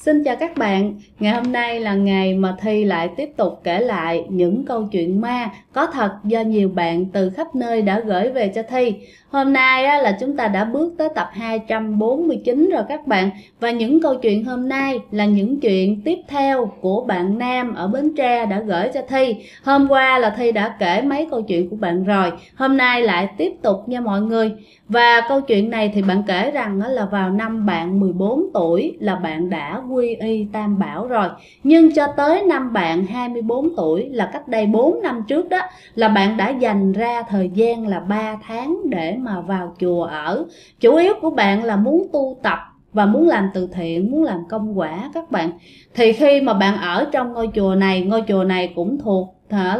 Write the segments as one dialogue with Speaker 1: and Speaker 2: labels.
Speaker 1: Xin chào các bạn, ngày hôm nay là ngày mà Thi lại tiếp tục kể lại những câu chuyện ma có thật do nhiều bạn từ khắp nơi đã gửi về cho Thi. Hôm nay là chúng ta đã bước tới tập 249 rồi các bạn. Và những câu chuyện hôm nay là những chuyện tiếp theo của bạn Nam ở Bến Tre đã gửi cho Thi. Hôm qua là Thi đã kể mấy câu chuyện của bạn rồi, hôm nay lại tiếp tục nha mọi người. Và câu chuyện này thì bạn kể rằng là vào năm bạn 14 tuổi là bạn đã quy y Tam Bảo rồi. Nhưng cho tới năm bạn 24 tuổi là cách đây 4 năm trước đó, là bạn đã dành ra thời gian là 3 tháng để mà vào chùa ở. Chủ yếu của bạn là muốn tu tập và muốn làm từ thiện, muốn làm công quả các bạn. Thì khi mà bạn ở trong ngôi chùa này cũng thuộc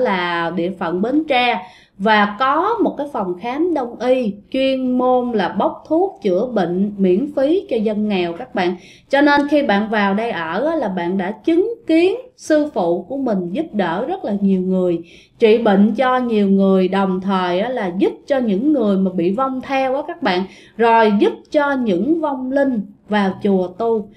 Speaker 1: là địa phận Bến Tre, và có một cái phòng khám đông y chuyên môn là bốc thuốc chữa bệnh miễn phí cho dân nghèo các bạn. Cho nên khi bạn vào đây ở là bạn đã chứng kiến sư phụ của mình giúp đỡ rất là nhiều người, trị bệnh cho nhiều người, đồng thời là giúp cho những người mà bị vong theo các bạn, rồi giúp cho những vong linh vào chùa tu.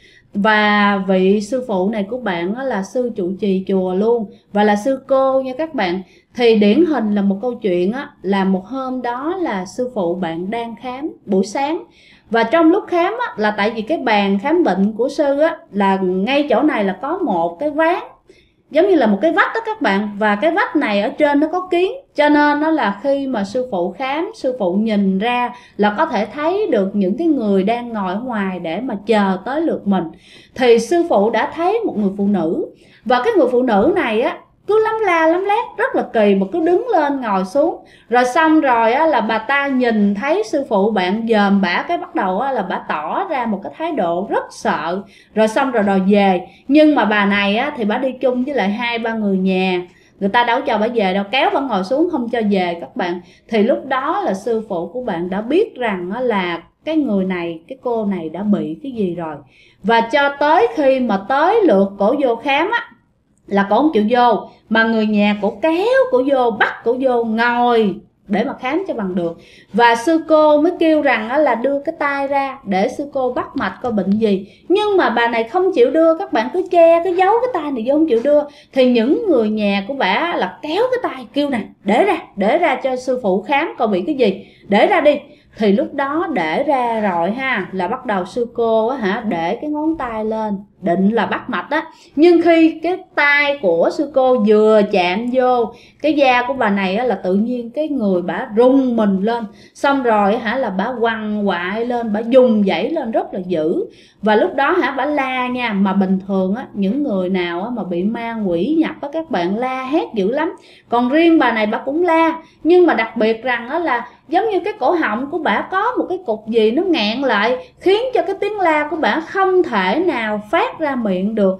Speaker 1: Và vị sư phụ này của bạn là sư trụ trì chùa luôn, và là sư cô nha các bạn. Thì điển hình là một câu chuyện là một hôm đó là sư phụ bạn đang khám buổi sáng. Và trong lúc khám là tại vì cái bàn khám bệnh của sư là ngay chỗ này là có một cái ván, giống như là một cái vách đó các bạn. Và cái vách này ở trên nó có kiến, cho nên nó là khi mà sư phụ khám, sư phụ nhìn ra là có thể thấy được những cái người đang ngồi ở ngoài để mà chờ tới lượt mình. Thì sư phụ đã thấy một người phụ nữ, và cái người phụ nữ này cứ lắm la lắm lét rất là kỳ, mà cứ đứng lên ngồi xuống. Rồi xong rồi là bà ta nhìn thấy sư phụ bạn dòm bả, cái bắt đầu là bả tỏ ra một cái thái độ rất sợ. Rồi xong rồi đòi về. Nhưng mà bà này thì bả đi chung với lại 2-3 người nhà, người ta đâu cho bả về đâu, kéo bả ngồi xuống không cho về các bạn. Thì lúc đó là sư phụ của bạn đã biết rằng là cái người này, cái cô này đã bị cái gì rồi. Và cho tới khi mà tới lượt cổ vô khám là cổ không chịu vô, mà người nhà cổ kéo cổ vô, bắt cổ vô ngồi để mà khám cho bằng được. Và sư cô mới kêu rằng là đưa cái tay ra để sư cô bắt mạch coi bệnh gì. Nhưng mà bà này không chịu đưa, các bạn cứ che, cứ giấu cái tay này vô không chịu đưa. Thì những người nhà của bà là kéo cái tay kêu nè, để ra cho sư phụ khám coi bị cái gì, để ra đi. Thì lúc đó để ra rồi là bắt đầu sư cô để cái ngón tay lên định là bắt mạch Nhưng khi cái tay của sư cô vừa chạm vô cái da của bà này là tự nhiên cái người bả rung mình lên. Xong rồi là bả quằn quại lên, bả dùng dãy lên rất là dữ. Và lúc đó bả la nha. Mà bình thường những người nào mà bị ma quỷ nhập các bạn la hét dữ lắm. Còn riêng bà này bả cũng la. Nhưng mà đặc biệt rằng là giống như cái cổ họng của bả có một cái cục gì nó nghẹn lại, khiến cho cái tiếng la của bả không thể nào phát ra miệng được.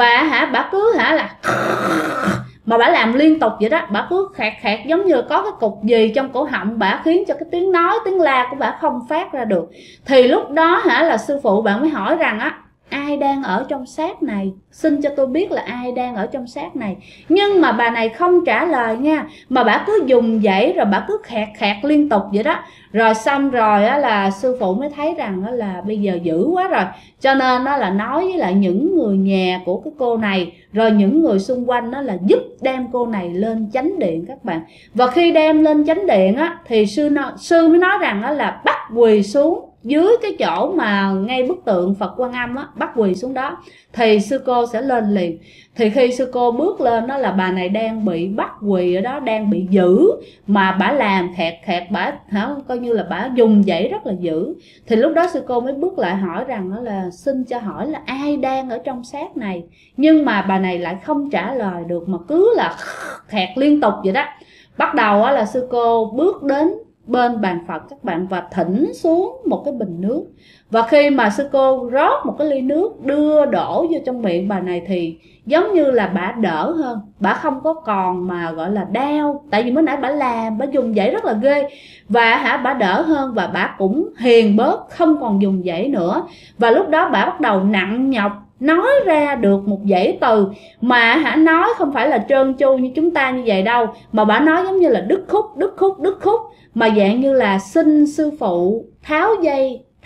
Speaker 1: Và bả cứ là mà bả làm liên tục vậy đó, bả cứ khạc khạc giống như có cái cục gì trong cổ họng bả, khiến cho cái tiếng nói, tiếng la của bả không phát ra được. Thì lúc đó là sư phụ bạn mới hỏi rằng ai đang ở trong xác này, xin cho tôi biết là ai đang ở trong xác này. Nhưng mà bà này không trả lời nha, mà bà cứ dùng dãy, rồi bà cứ khạc khạc liên tục vậy đó. Rồi xong rồi là sư phụ mới thấy rằng là bây giờ dữ quá rồi, cho nên là nói với lại những người nhà của cái cô này, rồi những người xung quanh là giúp đem cô này lên chánh điện các bạn. Và khi đem lên chánh điện thì sư mới nói rằng là bắt quỳ xuống dưới cái chỗ mà ngay bức tượng Phật Quan Âm bắt quỳ xuống đó thì sư cô sẽ lên liền. Thì khi sư cô bước lên là bà này đang bị bắt quỳ ở đó, đang bị giữ, mà bả làm khẹt khẹt, bả coi như là bả dùng dãy rất là dữ. Thì lúc đó sư cô mới bước lại hỏi rằng là xin cho hỏi là ai đang ở trong xác này. Nhưng mà bà này lại không trả lời được, mà cứ là khẹt liên tục vậy đó. Bắt đầu là sư cô bước đến bên bàn Phật các bạn, và thỉnh xuống một cái bình nước. Và khi mà sư cô rót một cái ly nước đưa đổ vô trong miệng bà này thì giống như là bả đỡ hơn, bả không có còn mà gọi là đau. Tại vì mới nãy bả làm, bả dùng dãy rất là ghê. Và bả đỡ hơn, và bả cũng hiền bớt, không còn dùng dãy nữa. Và lúc đó bả bắt đầu nặng nhọc nói ra được một dãy từ mà nói không phải là trơn tru như chúng ta như vậy đâu, mà bả nói giống như là đứt khúc, mà dạng như là xin sư phụ tháo dây,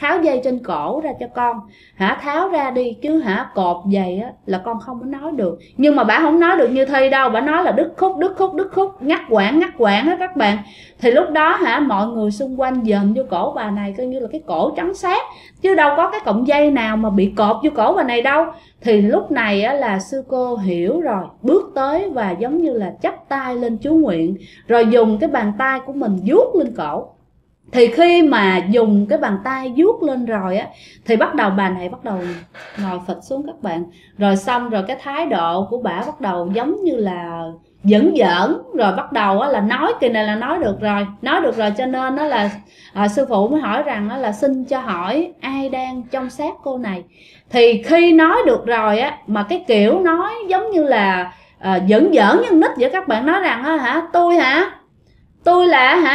Speaker 1: tháo dây trên cổ ra cho con, tháo ra đi chứ cột vậy á là con không có nói được. Nhưng mà bà không nói được như Thi đâu, bà nói là đứt khúc, ngắt quãng á các bạn. Thì lúc đó mọi người xung quanh dòm vô cổ bà này coi như là cái cổ trắng xác, chứ đâu có cái cọng dây nào mà bị cột vô cổ bà này đâu. Thì lúc này á là sư cô hiểu rồi, bước tới và giống như là chắp tay lên chú nguyện, rồi dùng cái bàn tay của mình vuốt lên cổ. Thì khi mà dùng cái bàn tay vuốt lên rồi á, thì bắt đầu bà này bắt đầu ngồi phịch xuống các bạn. Rồi xong rồi cái thái độ của bà bắt đầu giống như là giỡn, rồi bắt đầu á là nói kỳ này là nói được rồi, cho nên đó là sư phụ mới hỏi rằng đó là xin cho hỏi ai đang trong xác cô này. Thì khi nói được rồi á, mà cái kiểu nói giống như là giỡn như nít vậy các bạn, nói rằng tôi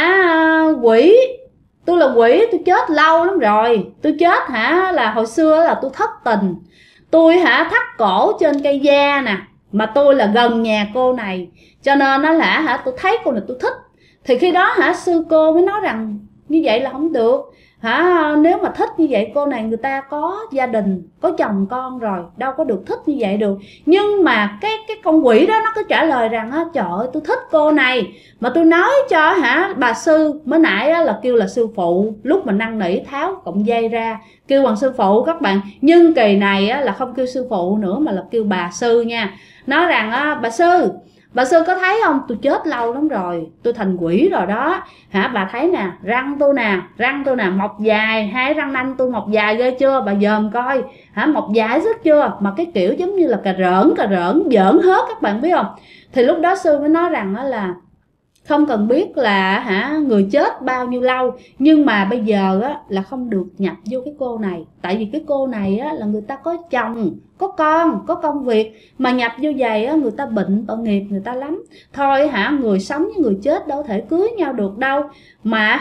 Speaker 1: là quỷ, tôi là quỷ, tôi chết lâu lắm rồi, tôi chết là hồi xưa là tôi thất tình, tôi thắt cổ trên cây da nè, mà tôi là gần nhà cô này, cho nên nó là tôi thấy cô này tôi thích. Thì khi đó sư cô mới nói rằng như vậy là không được, nếu mà thích như vậy cô này người ta có gia đình, có chồng con rồi, đâu có được thích như vậy được. Nhưng mà cái con quỷ đó nó cứ trả lời rằng trời ơi tôi thích cô này, mà tôi nói cho bà sư mới nãy là kêu là sư phụ, lúc mà năn nỉ tháo cọng dây ra kêu bằng sư phụ các bạn. Nhưng kỳ này là không kêu sư phụ nữa mà là kêu bà sư nha. Nói rằng bà sư có thấy không, tôi chết lâu lắm rồi, tôi thành quỷ rồi đó, bà thấy nè, răng tôi nè mọc dài, hai răng nanh tôi mọc dài ghê chưa, bà dòm coi, mọc dài rất chưa, mà cái kiểu giống như là cà rỡn giỡn hết các bạn biết không. Thì lúc đó sư mới nói rằng là không cần biết là người chết bao nhiêu lâu, nhưng mà bây giờ là không được nhập vô cái cô này, tại vì cái cô này là người ta có chồng, có con, có công việc, mà nhập vô vậy người ta bệnh, tội nghiệp người ta lắm. Thôi người sống với người chết đâu thể cưới nhau được đâu, mà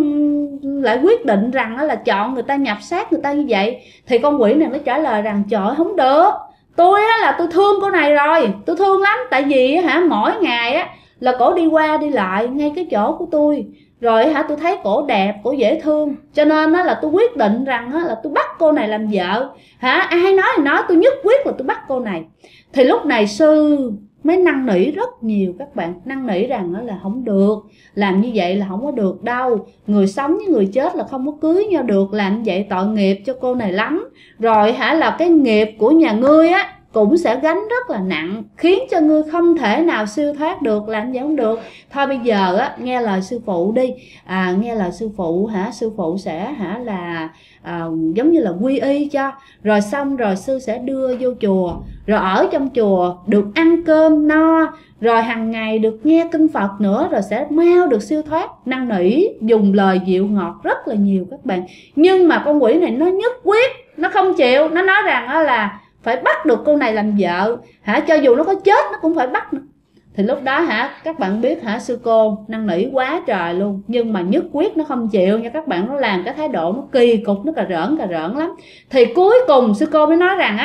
Speaker 1: lại quyết định rằng là chọn người ta nhập xác người ta như vậy. Thì con quỷ này mới trả lời rằng trời ơi, không được, tôi là tôi thương cô này rồi, tôi thương lắm, tại vì mỗi ngày là cổ đi qua đi lại ngay cái chỗ của tôi, rồi tôi thấy cổ đẹp, cổ dễ thương, cho nên là tôi quyết định rằng là tôi bắt cô này làm vợ. Ai nói thì nói, tôi nhất quyết là tôi bắt cô này. Thì lúc này sư mới năn nỉ rất nhiều các bạn, năn nỉ rằng là không được, làm như vậy là không có được đâu, người sống với người chết là không có cưới nhau được, làm vậy tội nghiệp cho cô này lắm. Rồi là cái nghiệp của nhà ngươi cũng sẽ gánh rất là nặng, khiến cho ngươi không thể nào siêu thoát được, làm vậy không được. Thôi bây giờ nghe lời sư phụ đi, nghe lời sư phụ sư phụ sẽ là giống như là quy y cho, rồi xong rồi sư sẽ đưa vô chùa, rồi ở trong chùa được ăn cơm no, rồi hàng ngày được nghe kinh Phật nữa, rồi sẽ mau được siêu thoát. Năn nỉ dùng lời dịu ngọt rất là nhiều các bạn. Nhưng mà con quỷ này nó nhất quyết, nó không chịu, nó nói rằng là phải bắt được cô này làm vợ, cho dù nó có chết nó cũng phải bắt nữa. Thì lúc đó các bạn biết sư cô năn nỉ quá trời luôn, nhưng mà nhất quyết nó không chịu nha các bạn. Nó làm cái thái độ nó kỳ cục, nó cà rỡn lắm. Thì cuối cùng sư cô mới nói rằng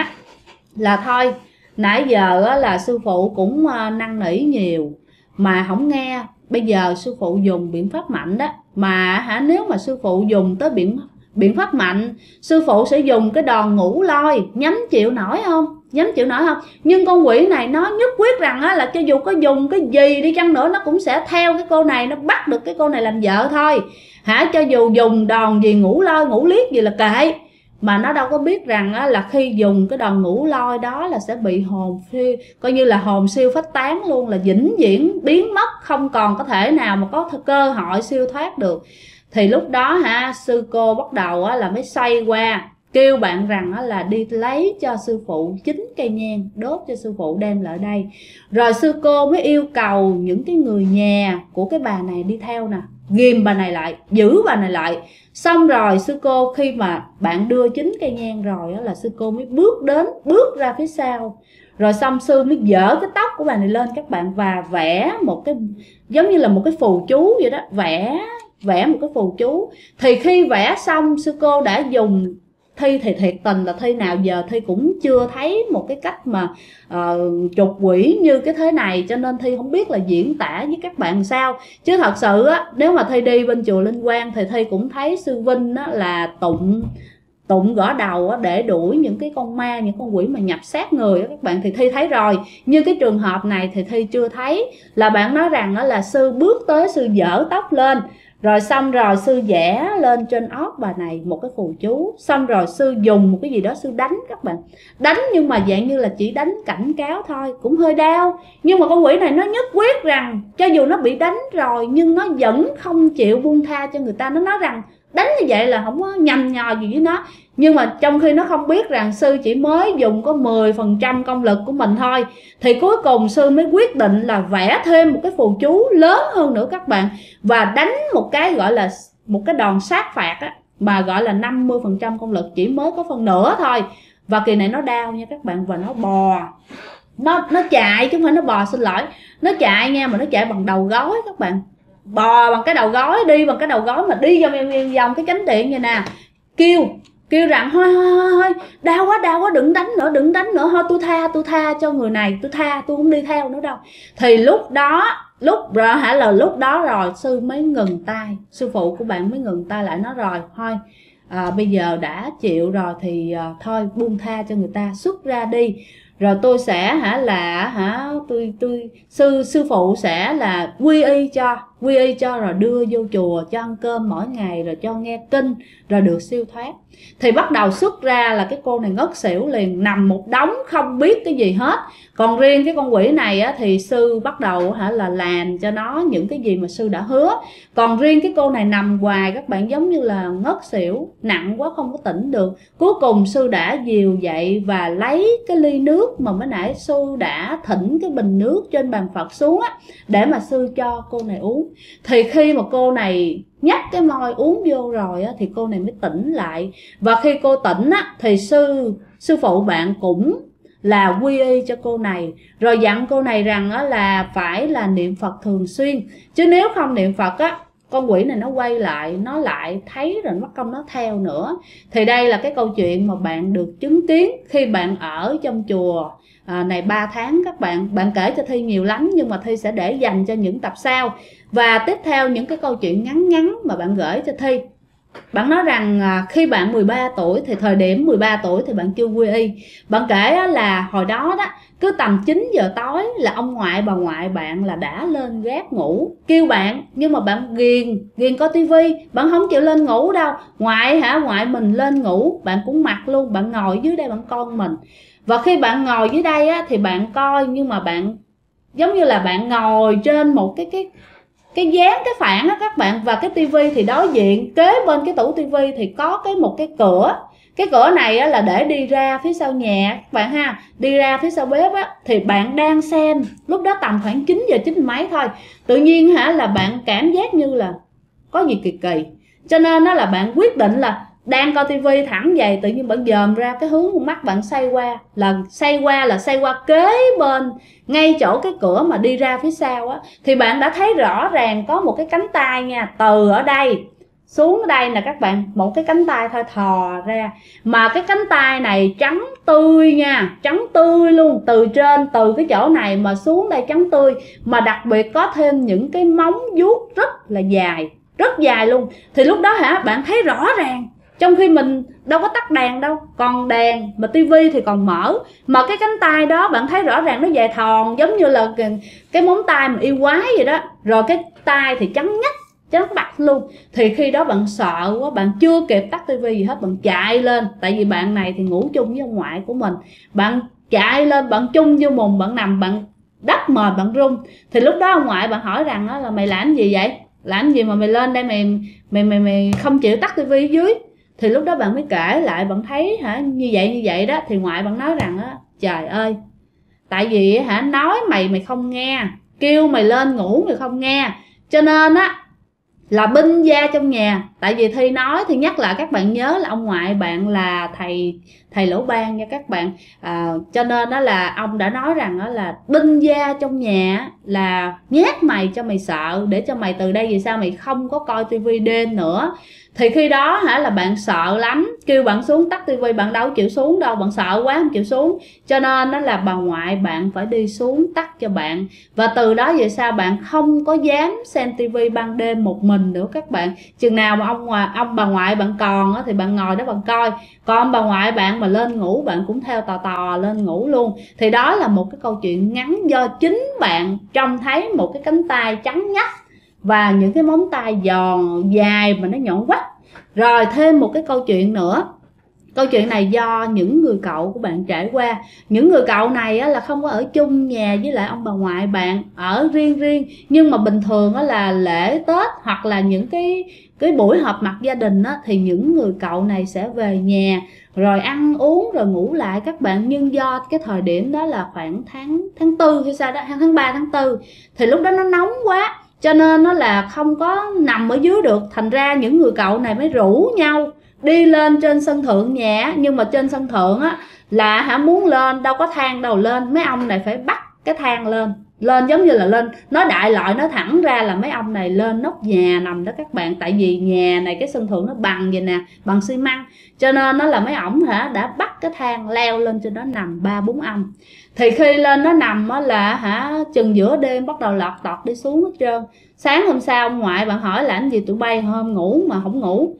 Speaker 1: là thôi, nãy giờ là sư phụ cũng năn nỉ nhiều mà không nghe, bây giờ sư phụ dùng biện pháp mạnh đó, mà nếu mà sư phụ dùng tới biện pháp mạnh, sư phụ sẽ dùng cái đòn ngũ lôi, nhắm chịu nổi không? Nhưng con quỷ này nó nhất quyết rằng là cho dù có dùng cái gì đi chăng nữa, nó cũng sẽ theo cái cô này, nó bắt được cái cô này làm vợ thôi. Cho dù dùng đòn gì, ngũ lôi ngũ liếc gì là kệ. Mà nó đâu có biết rằng là khi dùng cái đòn ngũ lôi đó là sẽ bị hồn siêu, coi như là hồn siêu phách tán luôn, là vĩnh viễn biến mất, không còn có thể nào mà có cơ hội siêu thoát được. Thì lúc đó sư cô bắt đầu là mới xoay qua kêu bạn rằng là đi lấy cho sư phụ 9 cây nhang, đốt cho sư phụ đem lại đây. Rồi sư cô mới yêu cầu những cái người nhà của cái bà này đi theo nè, ghim bà này lại, giữ bà này lại. Xong rồi sư cô khi mà bạn đưa 9 cây nhang rồi là sư cô mới bước ra phía sau. Rồi xong sư mới dỡ cái tóc của bà này lên các bạn, và vẽ một cái giống như là một cái phù chú vậy đó, vẽ một cái phù chú. Thì khi vẽ xong, sư cô đã dùng Thi thì thiệt tình là Thi nào giờ Thi cũng chưa thấy một cái cách mà trục quỷ như cái thế này, cho nên Thi không biết là diễn tả với các bạn sao. Chứ thật sự á, nếu mà Thi đi bên chùa Linh Quang thì Thi cũng thấy sư Vinh á, là tụng gõ đầu á, để đuổi những cái con ma, những con quỷ mà nhập xác người á, các bạn, thì Thi thấy rồi. Như cái trường hợp này thì Thi chưa thấy. Là bạn nói rằng á, là sư bước tới, sư giở tóc lên, rồi xong rồi sư vẽ lên trên óc bà này một cái phù chú, xong rồi sư dùng một cái gì đó sư đánh các bạn. Đánh nhưng mà dạng như là chỉ đánh cảnh cáo thôi, cũng hơi đau. Nhưng mà con quỷ này nó nhất quyết rằng cho dù nó bị đánh rồi nhưng nó vẫn không chịu buông tha cho người ta. Nó nói rằng đánh như vậy là không có nhằm nhò gì với nó. Nhưng mà trong khi nó không biết rằng sư chỉ mới dùng có 10% công lực của mình thôi, thì cuối cùng sư mới quyết định là vẽ thêm một cái phù chú lớn hơn nữa các bạn, và đánh một cái gọi là một cái đòn sát phạt á, mà gọi là 50% công lực chỉ mới có phần nửa thôi. Và kỳ này nó đau nha các bạn, và nó bò, nó chạy chứ không phải nó bò, xin lỗi, nó chạy nha, mà nó chạy bằng đầu gối các bạn. Bò bằng cái đầu gối, đi bằng cái đầu gối mà đi vòng cái chánh điện vậy nè. Kêu rằng thôi đau quá, đừng đánh nữa, thôi tôi tha cho người này, tôi không đi theo nữa đâu. Thì lúc đó rồi sư mới ngừng tay, sư phụ của bạn mới ngừng tay lại, nói rồi thôi bây giờ đã chịu rồi thì thôi buông tha cho người ta, xuất ra đi. Rồi tôi sẽ sư phụ sẽ là quy y cho rồi đưa vô chùa cho ăn cơm mỗi ngày, rồi cho nghe kinh, rồi được siêu thoát. Thì bắt đầu xuất ra là cái cô này ngất xỉu liền, nằm một đống không biết cái gì hết. Còn riêng cái con quỷ này á, thì sư bắt đầu là làm cho nó những cái gì mà sư đã hứa. Còn riêng cái cô này nằm hoài các bạn, giống như là ngất xỉu nặng quá không có tỉnh được. Cuối cùng sư đã dìu dậy và lấy cái ly nước mà mới nãy sư đã thỉnh cái bình nước trên bàn Phật xuống á, để mà sư cho cô này uống. Thì khi mà cô này nhấp cái môi uống vô rồi á, thì cô này mới tỉnh lại. Và khi cô tỉnh á, thì sư phụ bạn cũng là quy y cho cô này, rồi dặn cô này rằng á, là phải là niệm Phật thường xuyên, chứ nếu không niệm Phật á, con quỷ này nó quay lại, nó lại thấy rồi mất công nó theo nữa. Thì đây là cái câu chuyện mà bạn được chứng kiến khi bạn ở trong chùa này 3 tháng các bạn kể cho Thi nhiều lắm, nhưng mà Thi sẽ để dành cho những tập sau. Và tiếp theo những cái câu chuyện ngắn mà bạn gửi cho Thi. Bạn nói rằng khi bạn 13 tuổi thì thời điểm 13 tuổi thì bạn chưa quy y. Bạn kể là hồi đó cứ tầm 9 giờ tối là ông ngoại bà ngoại bạn là đã lên gác ngủ kêu bạn, nhưng mà bạn ghiền coi tivi, bạn không chịu lên ngủ đâu. Ngoại mình lên ngủ bạn cũng mặc luôn, bạn ngồi dưới đây bạn con mình. Và khi bạn ngồi dưới đây á, thì bạn coi, nhưng mà bạn giống như là bạn ngồi trên một cái dáng, cái phản á các bạn. Và cái tivi thì đối diện kế bên cái tủ tivi thì có một cái cửa. Cái cửa này á, là để đi ra phía sau nhà các bạn ha, đi ra phía sau bếp á. Thì bạn đang xem, lúc đó tầm khoảng 9 giờ 9 mấy thôi, tự nhiên là bạn cảm giác như là có gì kỳ kỳ. Cho nên là bạn quyết định là đang coi tivi thẳng vậy, tự nhiên bạn dòm ra cái hướng con mắt bạn xoay qua kế bên, ngay chỗ cái cửa mà đi ra phía sau á. Thì bạn đã thấy rõ ràng có một cái cánh tay nha, từ ở đây xuống ở đây nè các bạn, một cái cánh tay thôi thò ra. Mà cái cánh tay này trắng tươi nha, trắng tươi luôn, từ cái chỗ này mà xuống đây trắng tươi. Mà đặc biệt có thêm những cái móng vuốt rất dài luôn. Thì lúc đó bạn thấy rõ ràng, trong khi mình đâu có tắt đèn đâu, còn đèn mà tivi thì còn mở, mà cái cánh tay đó bạn thấy rõ ràng nó dài thòn, giống như là cái móng tay mà yêu quái vậy đó. Rồi cái tay thì trắng bạch luôn. Thì khi đó bạn sợ quá, bạn chưa kịp tắt tivi gì hết, bạn chạy lên. Tại vì bạn này thì ngủ chung với ông ngoại của mình. Bạn chạy lên, bạn chung vô mùng, bạn nằm, bạn đắp mền, bạn run. Thì lúc đó ông ngoại bạn hỏi rằng là mày làm gì vậy? Làm gì mà mày lên đây mày không chịu tắt tivi dưới? Thì lúc đó bạn mới kể lại, bạn thấy như vậy đó. Thì ngoại bạn nói rằng trời ơi, tại vì nói mày không nghe, kêu mày lên ngủ mày không nghe, cho nên là binh gia trong nhà Tại vì Thi nói thì nhắc lại các bạn nhớ là ông ngoại bạn là thầy Lỗ Ban nha các bạn. Cho nên đó là ông đã nói rằng đó là binh gia trong nhà là nhét mày cho mày sợ, để cho mày từ đây về sau mày không có coi tivi đêm nữa. Thì khi đó là bạn sợ lắm, kêu bạn xuống tắt tivi bạn đâu chịu xuống đâu, bạn sợ quá không chịu xuống. Cho nên đó là bà ngoại bạn phải đi xuống tắt cho bạn. Và từ đó về sau bạn không có dám xem tivi ban đêm một mình nữa các bạn. Chừng nào mà ông bà ngoại bạn còn thì bạn ngồi đó bạn coi, còn bà ngoại bạn mà lên ngủ bạn cũng theo tò lên ngủ luôn. Thì đó là một cái câu chuyện ngắn do chính bạn trông thấy một cái cánh tay trắng nhách và những cái móng tay giòn dài mà nó nhọn quắt. Rồi thêm một cái câu chuyện nữa. Câu chuyện này do những người cậu của bạn trải qua. Những người cậu này là không có ở chung nhà với lại ông bà ngoại bạn, ở riêng. Nhưng mà bình thường là lễ Tết hoặc là những cái buổi họp mặt gia đình thì những người cậu này sẽ về nhà rồi ăn uống rồi ngủ lại các bạn. Nhưng do cái thời điểm đó là khoảng tháng 4 hay sao đó, tháng 3 tháng 4, thì lúc đó nó nóng quá cho nên nó là không có nằm ở dưới được. Thành ra những người cậu này mới rủ nhau đi lên trên sân thượng nhà. Nhưng mà trên sân thượng là muốn lên đâu có thang đâu lên, mấy ông này phải bắt cái thang lên giống như là lên, nói đại loại nói thẳng ra là mấy ông này lên nóc nhà nằm đó các bạn. Tại vì nhà này cái sân thượng nó bằng vậy nè, bằng xi măng, cho nên nó là mấy ổng đã bắt cái thang leo lên trên đó nằm 3-4 ông. Thì khi lên nó nằm là chừng giữa đêm bắt đầu lọt tọt đi xuống hết trơn. Sáng hôm sau ông ngoại bạn hỏi là anh gì tụi bay hôm ngủ mà không ngủ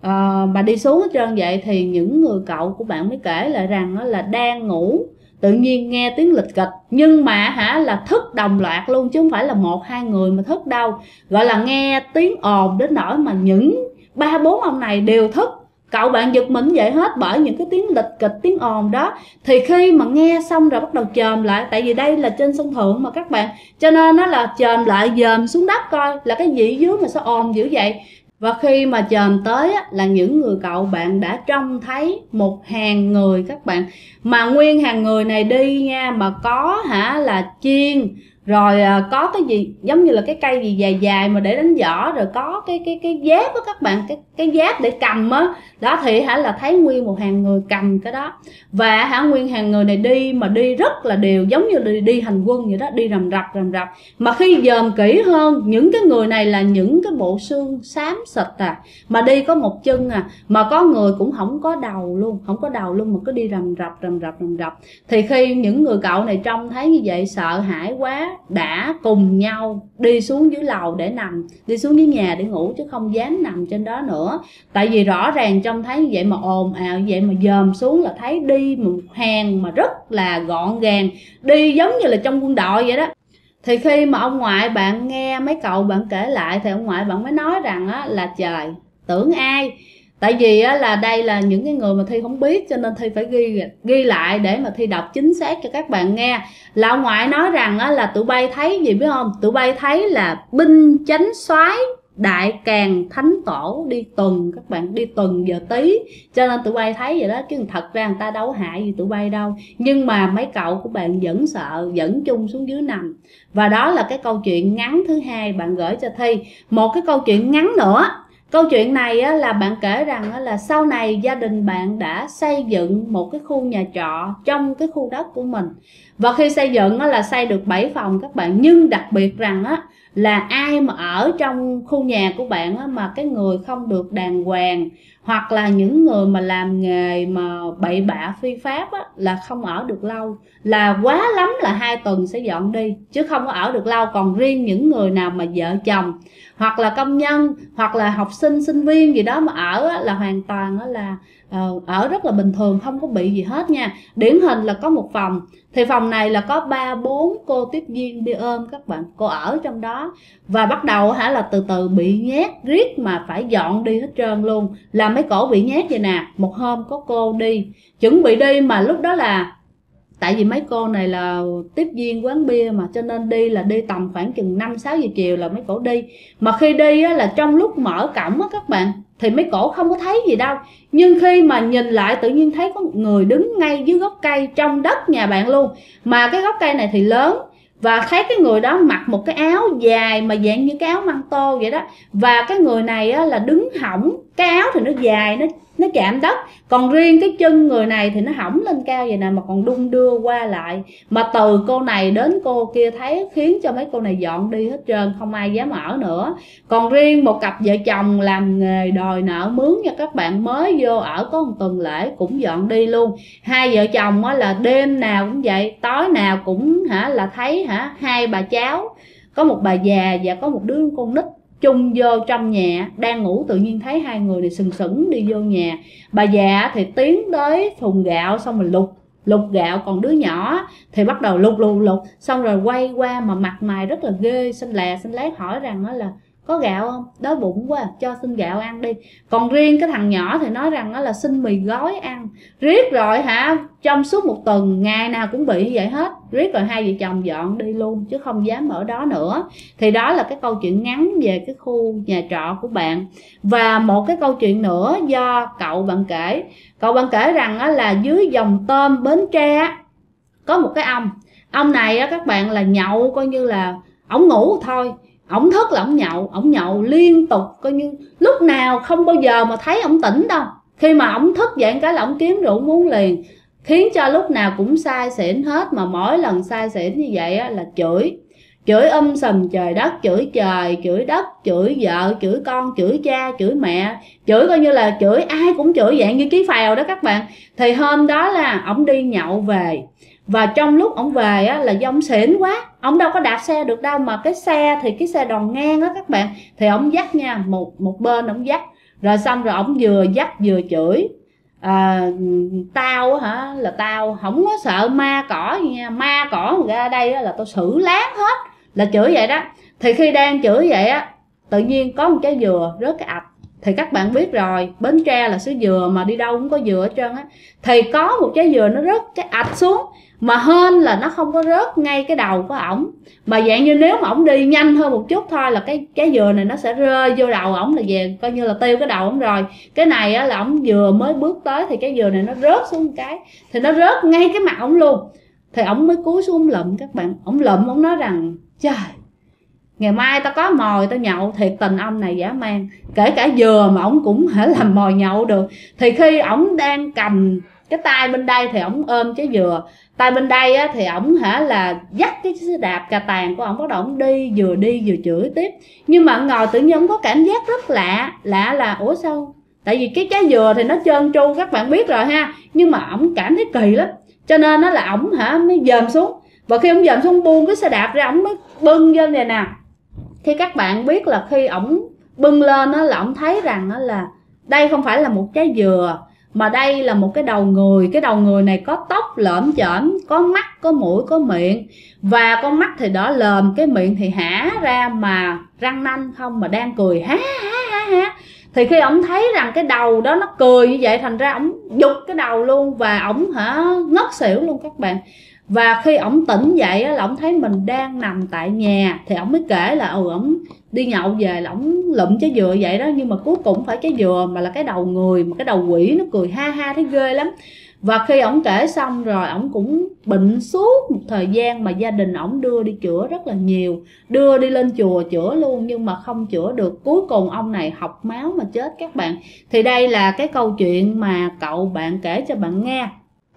Speaker 1: mà đi xuống hết trơn vậy. Thì những người cậu của bạn mới kể lại rằng là đang ngủ tự nhiên nghe tiếng lịch kịch, nhưng mà là thức đồng loạt luôn chứ không phải là 1-2 người mà thức đâu. Gọi là nghe tiếng ồn đến nỗi mà những 3-4 ông này đều thức. Cậu bạn giật mình vậy hết bởi những cái tiếng lịch kịch, tiếng ồn đó. Thì khi mà nghe xong rồi bắt đầu chồm lại, tại vì đây là trên sân thượng mà các bạn, cho nên nó là chồm lại dòm xuống đất coi là cái gì dưới mà sao ồn dữ vậy. Và khi mà chồm tới là những người cậu bạn đã trông thấy một hàng người các bạn. Mà nguyên hàng người này đi nha, mà có là chiên, rồi có cái gì giống như là cái cây gì dài dài mà để đánh giỏ, rồi có cái dép á các bạn, cái giáp để cầm đó thì là thấy nguyên một hàng người cầm cái đó. Và nguyên hàng người này đi mà đi rất là đều, giống như là đi hành quân vậy đó, đi rầm rập. Mà khi dòm kỹ hơn, những cái người này là những cái bộ xương xám xịt mà đi có một chân mà có người cũng không có đầu luôn mà cứ đi rầm rập. Thì khi những người cậu này trông thấy như vậy sợ hãi quá, đã cùng nhau đi xuống dưới lầu để nằm, đi xuống dưới nhà để ngủ chứ không dám nằm trên đó nữa. Tại vì rõ ràng trông thấy như vậy mà ồn ào như vậy mà dòm xuống là thấy đi một hàng mà rất là gọn gàng, đi giống như là trong quân đội vậy đó. Thì khi mà ông ngoại bạn nghe mấy cậu bạn kể lại thì ông ngoại bạn mới nói rằng là trời, tưởng ai. Tại vì là đây là những cái người mà Thi không biết, cho nên Thi phải ghi lại để mà Thi đọc chính xác cho các bạn nghe. Là ông ngoại nói rằng là tụi bay thấy gì biết không? Tụi bay thấy là binh chánh soái đại càn thánh tổ đi tuần các bạn, đi tuần giờ Tý, cho nên tụi bay thấy vậy đó, chứ thật ra người ta đâu hại gì tụi bay đâu. Nhưng mà mấy cậu của bạn vẫn sợ, vẫn chung xuống dưới nằm. Và đó là cái câu chuyện ngắn thứ hai bạn gửi cho Thi. Một cái câu chuyện ngắn nữa. Câu chuyện này là bạn kể rằng là sau này gia đình bạn đã xây dựng một cái khu nhà trọ trong cái khu đất của mình. Và khi xây dựng là xây được 7 phòng các bạn. Nhưng đặc biệt rằng là ai mà ở trong khu nhà của bạn mà cái người không được đàng hoàng, hoặc là những người mà làm nghề mà bậy bạ phi pháp là không ở được lâu, là quá lắm là 2 tuần sẽ dọn đi chứ không có ở được lâu. Còn riêng những người nào mà vợ chồng hoặc là công nhân hoặc là học sinh sinh viên gì đó mà ở là hoàn toàn là ở rất là bình thường, không có bị gì hết nha. Điển hình là có một phòng, thì phòng này là có 3-4 cô tiếp viên đi ôm các bạn, cô ở trong đó. Và bắt đầu là từ từ bị nhét riết mà phải dọn đi hết trơn luôn. Là mấy cổ bị nhét vậy nè. Một hôm có cô đi chuẩn bị đi, mà lúc đó là tại vì mấy cô này là tiếp viên quán bia mà, cho nên đi là đi tầm khoảng chừng 5-6 giờ chiều là mấy cổ đi. Mà khi đi là trong lúc mở cổng các bạn thì mấy cổ không có thấy gì đâu. Nhưng khi mà nhìn lại tự nhiên thấy có một người đứng ngay dưới gốc cây trong đất nhà bạn luôn. Mà cái gốc cây này thì lớn, và thấy cái người đó mặc một cái áo dài mà dạng như cái áo măng tô vậy đó, và cái người này á, là đứng hõng, cái áo thì nó dài, nó chạm đất, còn riêng cái chân người này thì nó hõng lên cao vậy nè, mà còn đung đưa qua lại, mà từ cô này đến cô kia thấy khiến cho mấy cô này dọn đi hết trơn, không ai dám ở nữa. Còn riêng một cặp vợ chồng làm nghề đòi nợ mướn nha các bạn, mới vô ở có một tuần lễ cũng dọn đi luôn. Hai vợ chồng á, là đêm nào cũng vậy, tối nào cũng là thấy hai bà cháu, có một bà già và có một đứa con nít chung vô trong nhà đang ngủ, tự nhiên thấy hai người này sừng sững đi vô nhà. Bà già thì tiến tới thùng gạo xong rồi lục gạo, còn đứa nhỏ thì bắt đầu lục xong rồi quay qua mà mặt mày rất là ghê, xanh lét hỏi rằng đó là có gạo không, đói bụng quá cho xin gạo ăn đi. Còn riêng cái thằng nhỏ thì nói rằng đó là xin mì gói ăn. Riết rồi trong suốt một tuần ngày nào cũng bị như vậy hết. Riết rồi hai vợ chồng dọn đi luôn chứ không dám ở đó nữa. Thì đó là cái câu chuyện ngắn về cái khu nhà trọ của bạn. Và một cái câu chuyện nữa do cậu bạn kể. Cậu bạn kể rằng đó là dưới Dòng Tôm Bến Tre có một cái ông này á các bạn, là nhậu coi như là ổng ngủ thôi, ổng thức là ổng nhậu liên tục, coi như lúc nào không bao giờ mà thấy ổng tỉnh đâu. Khi mà ổng thức dậy cái là ổng kiếm rượu uống liền, khiến cho lúc nào cũng say xỉn hết. Mà mỗi lần say xỉn như vậy á, là chửi sùm trời đất, chửi trời chửi đất, chửi vợ chửi con, chửi cha chửi mẹ, chửi coi như là chửi ai cũng chửi, dạng như Chí Phèo đó các bạn. Thì hôm đó là ổng đi nhậu về, và trong lúc ổng về á, là do ổng xỉn quá, ổng đâu có đạp xe được đâu, mà cái xe thì cái xe đòn ngang á các bạn, thì ổng dắt nha, một bên ổng dắt, rồi xong rồi ổng vừa dắt vừa chửi. Tao là tao không có sợ ma cỏ gì nha, ma cỏ ra đây là tao xử láng hết, là chửi vậy đó. Thì khi đang chửi vậy á, tự nhiên có một trái dừa rớt cái ạch. Thì các bạn biết rồi, Bến Tre là xứ dừa mà đi đâu cũng có dừa hết trơn á. Thì có một trái dừa nó rớt cái ạch xuống, mà hên là nó không có rớt ngay cái đầu của ổng, mà dạng như nếu mà ổng đi nhanh hơn một chút thôi là cái trái dừa này nó sẽ rơi vô đầu ổng, là về coi như là tiêu cái đầu ổng rồi. Cái này á, là ổng vừa mới bước tới thì cái dừa này nó rớt xuống một cái, thì nó rớt ngay cái mặt ổng luôn. Thì ổng mới cúi xuống lụm các bạn, ổng lụm ổng nói rằng trời, ngày mai tao có mồi tao nhậu. Thiệt tình ông này dã man, kể cả dừa mà ổng cũng làm mồi nhậu được. Thì khi ổng đang cầm cái tay bên đây thì ổng ôm trái dừa, tay bên đây á, thì ổng là dắt cái xe đạp cà tàng của ổng, bắt đầu ổng đi vừa chửi tiếp. Nhưng mà ngồi tự nhiên ổng có cảm giác rất lạ là ủa sao, tại vì cái trái dừa thì nó trơn tru các bạn biết rồi ha, nhưng mà ổng cảm thấy kỳ lắm, cho nên nó là ổng mới dòm xuống. Và khi ổng dòm xuống buông cái xe đạp ra, ổng mới bưng lên này nè. Thì các bạn biết là khi ổng bưng lên á, là ổng thấy rằng á, là đây không phải là một trái dừa, mà đây là một cái đầu người. Cái đầu người này có tóc lởm chởm, có mắt, có mũi, có miệng. Và con mắt thì đỏ lờm, cái miệng thì há ra mà răng nanh không, mà đang cười há. Thì khi ổng thấy rằng cái đầu đó nó cười như vậy, thành ra ổng giục cái đầu luôn, và ổng ngất xỉu luôn các bạn. Và khi ổng tỉnh dậy á, là ổng thấy mình đang nằm tại nhà. Thì ổng mới kể là ổng đi nhậu về là ổng lụm trái dừa vậy đó, nhưng mà cuối cùng phải trái dừa mà là cái đầu người, mà cái đầu quỷ nó cười ha thấy ghê lắm. Và khi ổng kể xong rồi, ổng cũng bệnh suốt một thời gian, mà gia đình ổng đưa đi chữa rất là nhiều, đưa đi lên chùa chữa luôn, nhưng mà không chữa được. Cuối cùng ông này học máu mà chết các bạn. Thì đây là cái câu chuyện mà cậu bạn kể cho bạn nghe.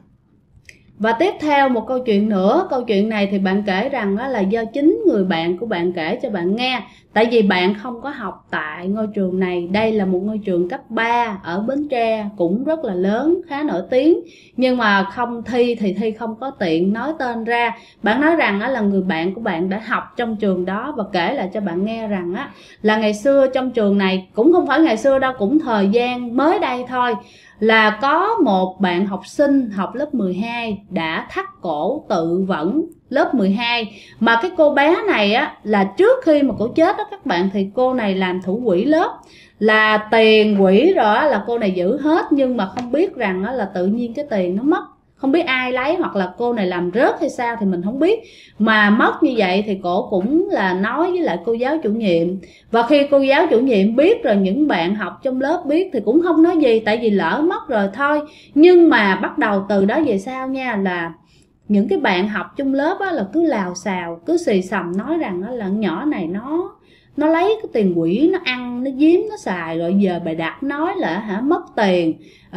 Speaker 1: Và tiếp theo một câu chuyện nữa. Câu chuyện này thì bạn kể rằng đó là do chính người bạn của bạn kể cho bạn nghe. Tại vì bạn không có học tại ngôi trường này. Đây là một ngôi trường cấp 3 ở Bến Tre, cũng rất là lớn, khá nổi tiếng. Nhưng mà không thi thì thi không có tiện nói tên ra. Bạn nói rằng là người bạn của bạn đã học trong trường đó, và kể lại cho bạn nghe rằng là ngày xưa trong trường này, cũng không phải ngày xưa đâu, cũng thời gian mới đây thôi, là có một bạn học sinh học lớp 12 đã thắt cổ tự vẫn lớp 12. Mà cái cô bé này là trước khi mà cô chết đó các bạn, thì cô này làm thủ quỹ lớp, là tiền quỹ rồi là cô này giữ hết. Nhưng mà không biết rằng là tự nhiên cái tiền nó mất, không biết ai lấy, hoặc là cô này làm rớt hay sao thì mình không biết. Mà mất như vậy thì cổ cũng là nói với lại cô giáo chủ nhiệm. Và khi cô giáo chủ nhiệm biết rồi, những bạn học trong lớp biết thì cũng không nói gì, tại vì lỡ mất rồi thôi. Nhưng mà bắt đầu từ đó về sau nha, là những cái bạn học chung lớp á, là cứ lào xào, cứ xì xầm nói rằng á, là nhỏ này nó lấy cái tiền quỹ nó ăn, nó giếm, nó xài, rồi giờ bài đặt nói là mất tiền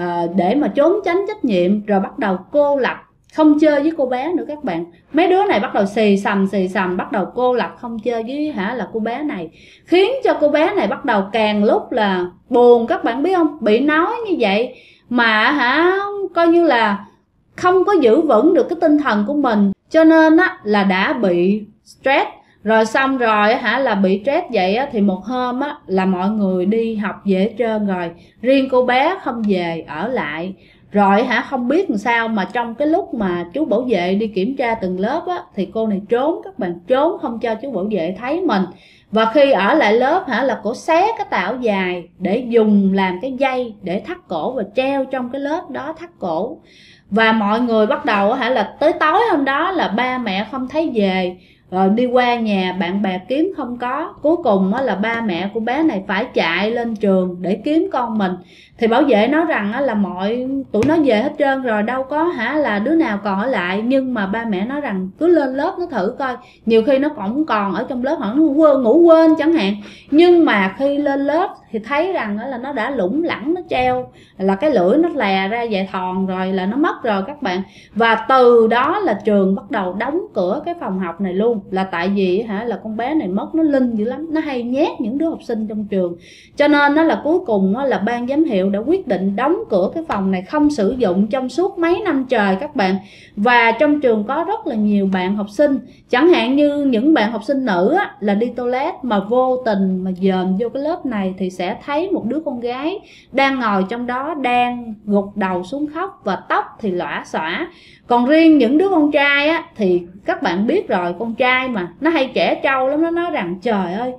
Speaker 1: để mà trốn tránh trách nhiệm, rồi bắt đầu cô lập, không chơi với cô bé nữa các bạn. Mấy đứa này bắt đầu xì xầm, bắt đầu cô lập, không chơi với là cô bé này, khiến cho cô bé này bắt đầu càng lúc là buồn, các bạn biết không? Bị nói như vậy mà coi như là không có giữ vững được cái tinh thần của mình, cho nên á là đã bị stress. Rồi xong rồi là bị stress vậy á, thì một hôm á là mọi người đi học về hết trơn rồi, riêng cô bé không về ở lại. Rồi không biết làm sao mà trong cái lúc mà chú bảo vệ đi kiểm tra từng lớp á, thì cô này trốn, các bạn, trốn không cho chú bảo vệ thấy mình. Và khi ở lại lớp là cổ xé cái tà áo dài để dùng làm cái dây để thắt cổ và treo trong cái lớp đó, thắt cổ. Và mọi người bắt đầu là tới tối hôm đó là ba mẹ không thấy về, rồi đi qua nhà bạn bè kiếm không có. Cuối cùng là ba mẹ của bé này phải chạy lên trường để kiếm con mình. Thì bảo vệ nói rằng là tụi nó về hết trơn rồi, đâu có là đứa nào còn ở lại. Nhưng mà ba mẹ nói rằng cứ lên lớp nó thử coi, nhiều khi nó cũng còn ở trong lớp, hoặc nó ngủ quên chẳng hạn. Nhưng mà khi lên lớp thì thấy rằng là nó đã lủng lẳng, nó treo, là cái lưỡi nó lè ra vài thòn rồi là nó mất rồi các bạn. Và từ đó là trường bắt đầu đóng cửa cái phòng học này luôn. Là tại vì là con bé này mất, nó linh dữ lắm, nó hay nhét những đứa học sinh trong trường. Cho nên nó là cuối cùng là ban giám hiệu đã quyết định đóng cửa cái phòng này, không sử dụng trong suốt mấy năm trời các bạn. Và trong trường có rất là nhiều bạn học sinh, chẳng hạn như những bạn học sinh nữ á, là đi toilet mà vô tình mà dòm vô cái lớp này thì sẽ thấy một đứa con gái đang ngồi trong đó, đang gục đầu xuống khóc và tóc thì lõa xõa. Còn riêng những đứa con trai á, thì các bạn biết rồi, con trai mà nó hay trẻ trâu lắm, nó nói rằng trời ơi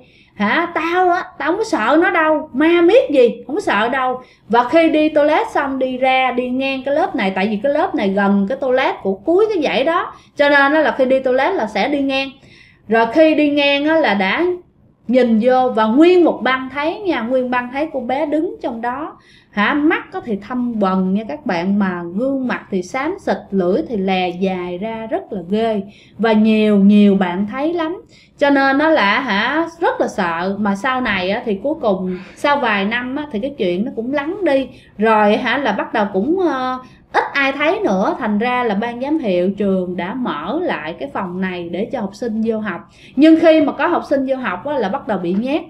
Speaker 1: tao không có sợ nó đâu, ma miết gì không có sợ đâu. Và khi đi toilet xong đi ra, đi ngang cái lớp này, tại vì cái lớp này gần cái toilet của cuối cái dãy đó, cho nên là khi đi toilet là sẽ đi ngang. Rồi khi đi ngang là đã nhìn vô và nguyên một băng thấy nha, nguyên băng thấy cô bé đứng trong đó, mắt có thì thâm quầng nha các bạn, mà gương mặt thì xám xịt, lưỡi thì lè dài ra, rất là ghê. Và nhiều bạn thấy lắm, cho nên nó là rất là sợ. Mà sau này thì cuối cùng sau vài năm thì cái chuyện nó cũng lắng đi rồi, là bắt đầu cũng ít ai thấy nữa. Thành ra là ban giám hiệu trường đã mở lại cái phòng này để cho học sinh vô học. Nhưng khi mà có học sinh vô học là bắt đầu bị nhát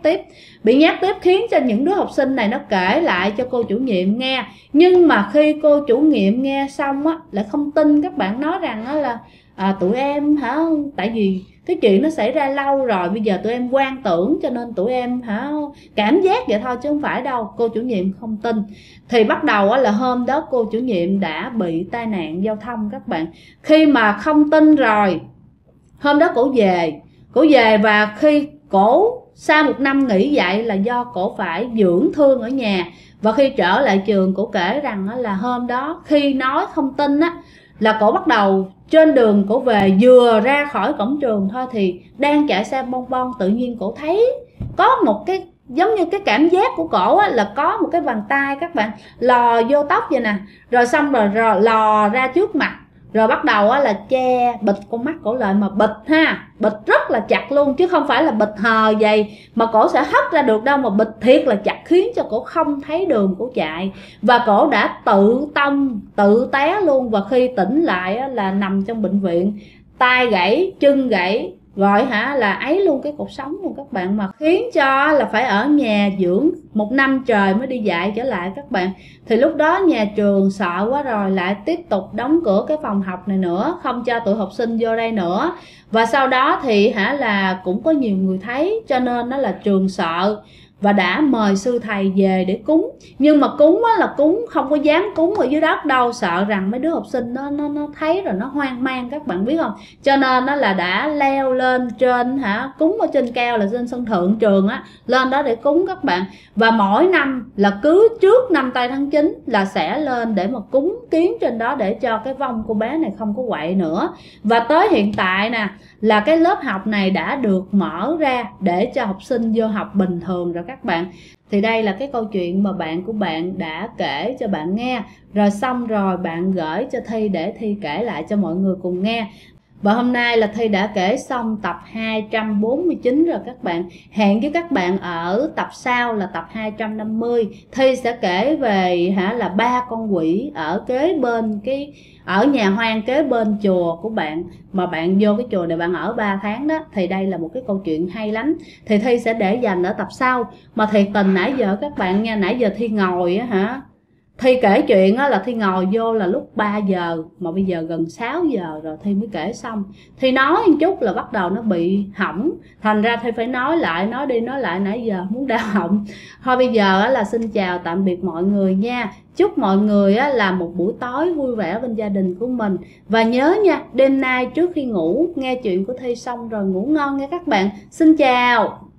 Speaker 1: tiếp, khiến cho những đứa học sinh này nó kể lại cho cô chủ nhiệm nghe. Nhưng mà khi cô chủ nhiệm nghe xong lại không tin. Các bạn nói rằng là tụi em tại vì cái chuyện nó xảy ra lâu rồi, bây giờ tụi em quan tưởng cho nên tụi em cảm giác vậy thôi chứ không phải đâu. Cô chủ nhiệm không tin. Thì bắt đầu là hôm đó cô chủ nhiệm đã bị tai nạn giao thông các bạn. Khi mà không tin rồi, hôm đó cổ về và khi cổ sau một năm nghỉ dạy là do cổ phải dưỡng thương ở nhà. Và khi trở lại trường, cổ kể rằng là hôm đó khi nói không tin là cổ bắt đầu trên đường cổ về, vừa ra khỏi cổng trường thôi thì đang chạy xe bon bon, tự nhiên cổ thấy có một cái giống như cái cảm giác của cổ là có một cái bàn tay các bạn lò vô tóc vậy nè, rồi xong rồi lò ra trước mặt, rồi bắt đầu là che bịt con mắt cổ lại, mà bịt rất là chặt luôn, chứ không phải là bịt hờ vậy mà cổ sẽ hất ra được đâu, mà bịt thiệt là chặt, khiến cho cổ không thấy đường cổ chạy. Và cổ đã tự tông tự té luôn. Và khi tỉnh lại là nằm trong bệnh viện, tay gãy, chân gãy, gọi là ấy luôn cái cột sống luôn các bạn, mà khiến cho là phải ở nhà dưỡng một năm trời mới đi dạy trở lại các bạn. Thì lúc đó nhà trường sợ quá rồi, lại tiếp tục đóng cửa cái phòng học này nữa, không cho tụi học sinh vô đây nữa. Và sau đó thì là cũng có nhiều người thấy, cho nên nó là trường sợ và đã mời sư thầy về để cúng. Nhưng mà cúng là cúng không có dám cúng ở dưới đất đâu, sợ rằng mấy đứa học sinh nó thấy rồi nó hoang mang, các bạn biết không. Cho nên nó là đã leo lên trên cúng ở trên cao, là trên sân thượng trường lên đó để cúng các bạn. Và mỗi năm là cứ trước năm Tây Tháng 9 là sẽ lên để mà cúng kiến trên đó, để cho cái vong cô bé này không có quậy nữa. Và tới hiện tại nè, là cái lớp học này đã được mở ra để cho học sinh vô học bình thường rồi các bạn. Thì đây là cái câu chuyện mà bạn của bạn đã kể cho bạn nghe. Rồi xong rồi bạn gửi cho Thi để Thi kể lại cho mọi người cùng nghe. Và hôm nay là Thi đã kể xong tập 249 rồi các bạn. Hẹn với các bạn ở tập sau là tập 250. Thi sẽ kể về là 3 con quỷ ở kế bên ở nhà hoang kế bên chùa của bạn, mà bạn vô cái chùa này bạn ở 3 tháng đó. Thì đây là một cái câu chuyện hay lắm. Thì Thi sẽ để dành ở tập sau. Mà thiệt tình nãy giờ các bạn nha, nãy giờ Thi ngồi Thi kể chuyện là Thi ngồi vô là lúc 3 giờ, mà bây giờ gần 6 giờ rồi Thi mới kể xong. Thi nói một chút là bắt đầu nó bị hỏng, thành ra Thi phải nói đi nói lại nãy giờ muốn đau họng. Thôi bây giờ là xin chào tạm biệt mọi người nha. Chúc mọi người là một buổi tối vui vẻ bên gia đình của mình. Và nhớ nha, đêm nay trước khi ngủ nghe chuyện của Thi xong rồi ngủ ngon nha các bạn. Xin chào.